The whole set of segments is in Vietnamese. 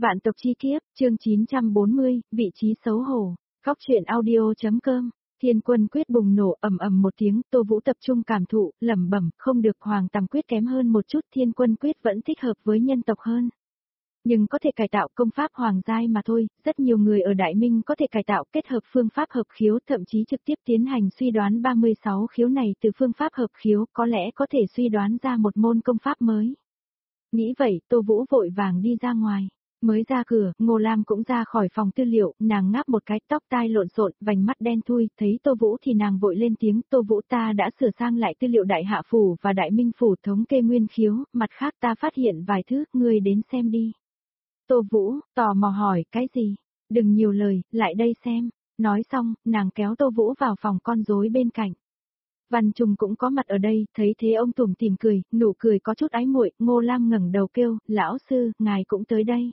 Vạn tộc chi kiếp, chương 940, vị trí xấu hổ. Góc truyện audio.com. Thiên quân quyết bùng nổ ầm ầm một tiếng, Tô Vũ tập trung cảm thụ, lẩm bẩm, không được, Hoàng Tầm quyết kém hơn một chút, Thiên quân quyết vẫn thích hợp với nhân tộc hơn. Nhưng có thể cải tạo công pháp hoàng giai mà thôi, rất nhiều người ở Đại Minh có thể cải tạo kết hợp phương pháp hợp khiếu, thậm chí trực tiếp tiến hành suy đoán 36 khiếu này từ phương pháp hợp khiếu, có lẽ có thể suy đoán ra một môn công pháp mới. Nghĩ vậy, Tô Vũ vội vàng đi ra ngoài. Mới ra cửa, Ngô Lam cũng ra khỏi phòng tư liệu, nàng ngáp một cái, tóc tai lộn xộn, vành mắt đen thui, thấy Tô Vũ thì nàng vội lên tiếng, Tô Vũ, ta đã sửa sang lại tư liệu Đại Hạ Phủ và Đại Minh Phủ thống kê nguyên khiếu, mặt khác ta phát hiện vài thứ, ngươi đến xem đi. Tô Vũ, tò mò hỏi, cái gì? Đừng nhiều lời, lại đây xem. Nói xong, nàng kéo Tô Vũ vào phòng con rối bên cạnh. Văn Trung cũng có mặt ở đây, thấy thế ông tủm tỉm cười, nụ cười có chút ái muội. Ngô Lam ngẩng đầu kêu, lão sư, ngài cũng tới đây.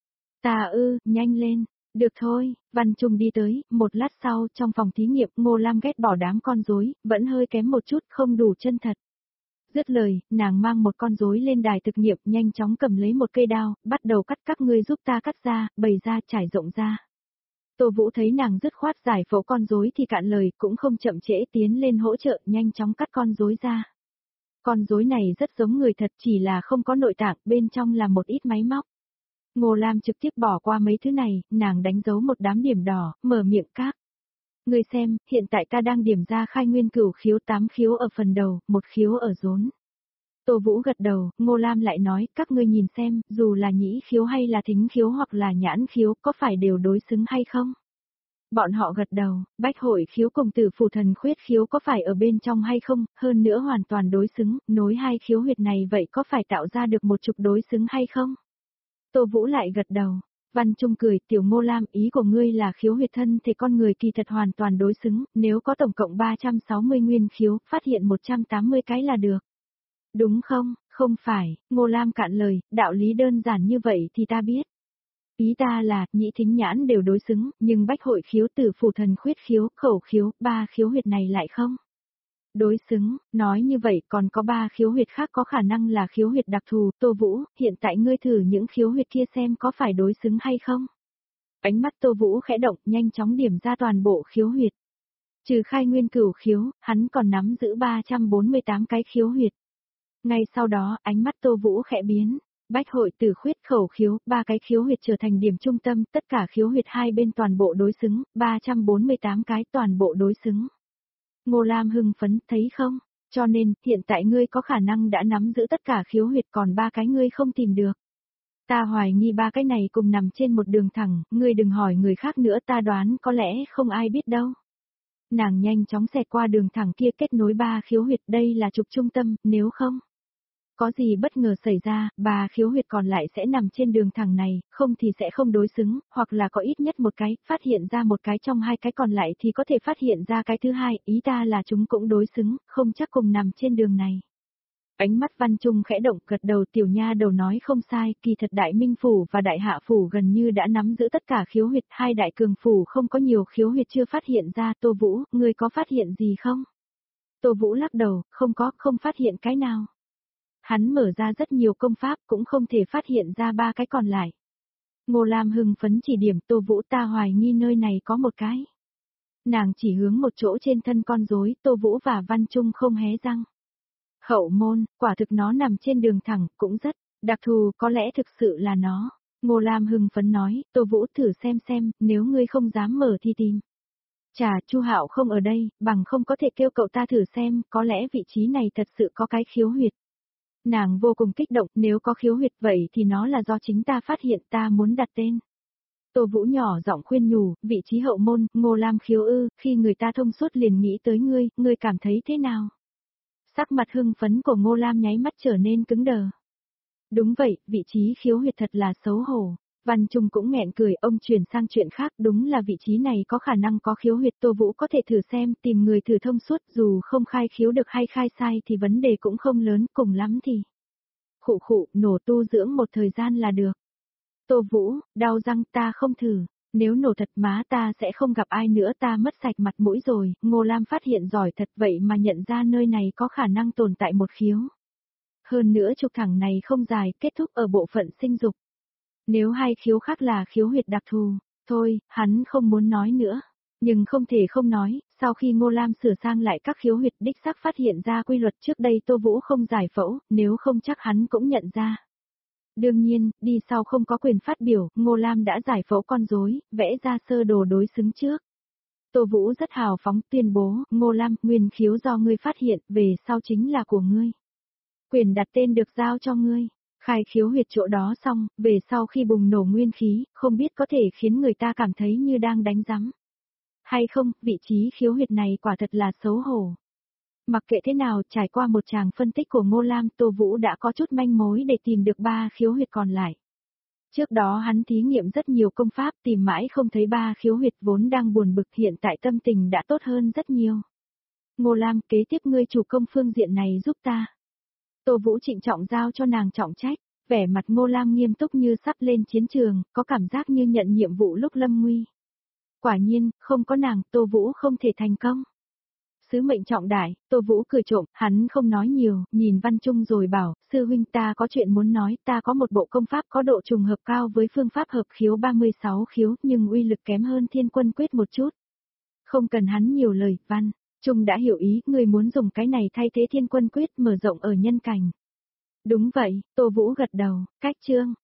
Ta nhanh lên. Được thôi, Văn Trung đi tới, một lát sau, trong phòng thí nghiệm, Ngô Lam ghét bỏ đám con rối, vẫn hơi kém một chút, không đủ chân thật. Dứt lời, nàng mang một con rối lên đài thực nghiệm, nhanh chóng cầm lấy một cây đao, bắt đầu cắt, các ngươi giúp ta cắt ra, bày ra, trải rộng ra. Tô Vũ thấy nàng dứt khoát giải phẫu con rối thì cạn lời, cũng không chậm trễ tiến lên hỗ trợ, nhanh chóng cắt con rối ra. Con rối này rất giống người thật, chỉ là không có nội tạng, bên trong là một ít máy móc. Ngô Lam trực tiếp bỏ qua mấy thứ này, nàng đánh dấu một đám điểm đỏ, mở miệng các. Ngươi xem, hiện tại ta đang điểm ra khai nguyên cửu khiếu, 8 khiếu ở phần đầu, 1 khiếu ở rốn. Tô Vũ gật đầu, Ngô Lam lại nói, các ngươi nhìn xem, dù là nhĩ khiếu hay là thính khiếu hoặc là nhãn khiếu, có phải đều đối xứng hay không? Bọn họ gật đầu, bách hội khiếu cùng tử phủ thần khuyết khiếu có phải ở bên trong hay không, hơn nữa hoàn toàn đối xứng, nối hai khiếu huyệt này vậy có phải tạo ra được một trục đối xứng hay không? Tô Vũ lại gật đầu. Văn Trung cười, tiểu Ngô Lam, ý của ngươi là khiếu huyệt thân thể con người kỳ thật hoàn toàn đối xứng, nếu có tổng cộng 360 nguyên khiếu, phát hiện 180 cái là được. Đúng không? Không phải, Ngô Lam cạn lời, đạo lý đơn giản như vậy thì ta biết. Ý ta là, nhĩ thính nhãn đều đối xứng, nhưng bách hội khiếu, tử phủ thần khuyết khiếu, khẩu khiếu, 3 khiếu huyệt này lại không. Đối xứng, nói như vậy còn có 3 khiếu huyệt khác có khả năng là khiếu huyệt đặc thù. Tô Vũ, hiện tại ngươi thử những khiếu huyệt kia xem có phải đối xứng hay không. Ánh mắt Tô Vũ khẽ động, nhanh chóng điểm ra toàn bộ khiếu huyệt. Trừ khai nguyên cửu khiếu, hắn còn nắm giữ 348 cái khiếu huyệt. Ngay sau đó, ánh mắt Tô Vũ khẽ biến. Bách hội, tử khuyết, khẩu khiếu, 3 cái khiếu huyệt trở thành điểm trung tâm, tất cả khiếu huyệt hai bên toàn bộ đối xứng, 348 cái toàn bộ đối xứng. Ngô Lam hưng phấn, thấy không? Cho nên, hiện tại ngươi có khả năng đã nắm giữ tất cả khiếu huyệt, còn 3 cái ngươi không tìm được. Ta hoài nghi 3 cái này cùng nằm trên một đường thẳng, ngươi đừng hỏi người khác nữa, ta đoán có lẽ không ai biết đâu. Nàng nhanh chóng xẹt qua đường thẳng kia, kết nối 3 khiếu huyệt, đây là trục trung tâm, nếu không có gì bất ngờ xảy ra, 3 khiếu huyệt còn lại sẽ nằm trên đường thẳng này, không thì sẽ không đối xứng, hoặc là có ít nhất một cái, phát hiện ra một cái trong 2 cái còn lại thì có thể phát hiện ra cái thứ hai, ý ta là chúng cũng đối xứng, không chắc cùng nằm trên đường này. Ánh mắt Văn Trung khẽ động, gật đầu, tiểu nha đầu nói không sai, kỳ thật Đại Minh Phủ và Đại Hạ Phủ gần như đã nắm giữ tất cả khiếu huyệt, 2 đại cường phủ không có nhiều khiếu huyệt chưa phát hiện ra. Tô Vũ, ngươi có phát hiện gì không? Tô Vũ lắc đầu, không có, không phát hiện cái nào. Hắn mở ra rất nhiều công pháp cũng không thể phát hiện ra 3 cái còn lại. Ngô Lam hưng phấn chỉ điểm, Tô Vũ, ta hoài nghi nơi này có một cái. Nàng chỉ hướng một chỗ trên thân con rối, Tô Vũ và Văn Trung không hé răng. Hậu môn, quả thực nó nằm trên đường thẳng, cũng rất đặc thù, có lẽ thực sự là nó. Ngô Lam hưng phấn nói, Tô Vũ thử xem, nếu ngươi không dám mở thì tìm. Chà, Chu Hạo không ở đây, bằng không có thể kêu cậu ta thử xem, có lẽ vị trí này thật sự có cái khiếu huyệt. Nàng vô cùng kích động, nếu có khiếu huyệt vậy thì nó là do chính ta phát hiện, ta muốn đặt tên. Tô Vũ nhỏ giọng khuyên nhủ, vị trí hậu môn, Ngô Lam khiếu khi người ta thông suốt liền nghĩ tới ngươi cảm thấy thế nào? Sắc mặt hưng phấn của Ngô Lam nháy mắt trở nên cứng đờ. Đúng vậy, vị trí khiếu huyệt thật là xấu hổ. Văn Trung cũng nghẹn cười, ông chuyển sang chuyện khác, đúng là vị trí này có khả năng có khiếu huyệt. Tô Vũ có thể thử xem, tìm người thử thông suốt, dù không khai khiếu được hay khai sai thì vấn đề cũng không lớn, cùng lắm thì khụ, nổ tu dưỡng một thời gian là được. Tô Vũ, đau răng, ta không thử. Nếu nổ thật má ta sẽ không gặp ai nữa, ta mất sạch mặt mũi rồi. Ngô Lam phát hiện giỏi thật vậy mà nhận ra nơi này có khả năng tồn tại một khiếu. Hơn nữa trục thẳng này không dài, kết thúc ở bộ phận sinh dục. Nếu hai khiếu khác là khiếu huyệt đặc thù, thôi, hắn không muốn nói nữa. Nhưng không thể không nói, sau khi Ngô Lam sửa sang lại các khiếu huyệt đích xác phát hiện ra quy luật trước đây Tô Vũ không giải phẫu, nếu không chắc hắn cũng nhận ra. Đương nhiên, đi sau không có quyền phát biểu, Ngô Lam đã giải phẫu con rối, vẽ ra sơ đồ đối xứng trước. Tô Vũ rất hào phóng tuyên bố, Ngô Lam, nguyên khiếu do ngươi phát hiện, về sau chính là của ngươi. Quyền đặt tên được giao cho ngươi. Khai khiếu huyệt chỗ đó xong, về sau khi bùng nổ nguyên khí, không biết có thể khiến người ta cảm thấy như đang đánh rắm. Hay không, vị trí khiếu huyệt này quả thật là xấu hổ. Mặc kệ thế nào, trải qua một tràng phân tích của Ngô Lam, Tô Vũ đã có chút manh mối để tìm được 3 khiếu huyệt còn lại. Trước đó hắn thí nghiệm rất nhiều công pháp tìm mãi không thấy 3 khiếu huyệt vốn đang buồn bực, hiện tại tâm tình đã tốt hơn rất nhiều. Ngô Lam, kế tiếp ngươi chủ công phương diện này giúp ta. Tô Vũ trịnh trọng giao cho nàng trọng trách, vẻ mặt Ngô Lam nghiêm túc như sắp lên chiến trường, có cảm giác như nhận nhiệm vụ lúc lâm nguy. Quả nhiên, không có nàng, Tô Vũ không thể thành công. Sứ mệnh trọng đại, Tô Vũ cười trộm, hắn không nói nhiều, nhìn Văn Trung rồi bảo, sư huynh ta có chuyện muốn nói, ta có một bộ công pháp có độ trùng hợp cao với phương pháp hợp khiếu 36 khiếu, nhưng uy lực kém hơn Thiên Quân Quyết một chút. Không cần hắn nhiều lời, Văn Trung đã hiểu ý, người muốn dùng cái này thay thế Thiên Quân Quyết mở rộng ở nhân cảnh. Đúng vậy, Tô Vũ gật đầu, cách chương.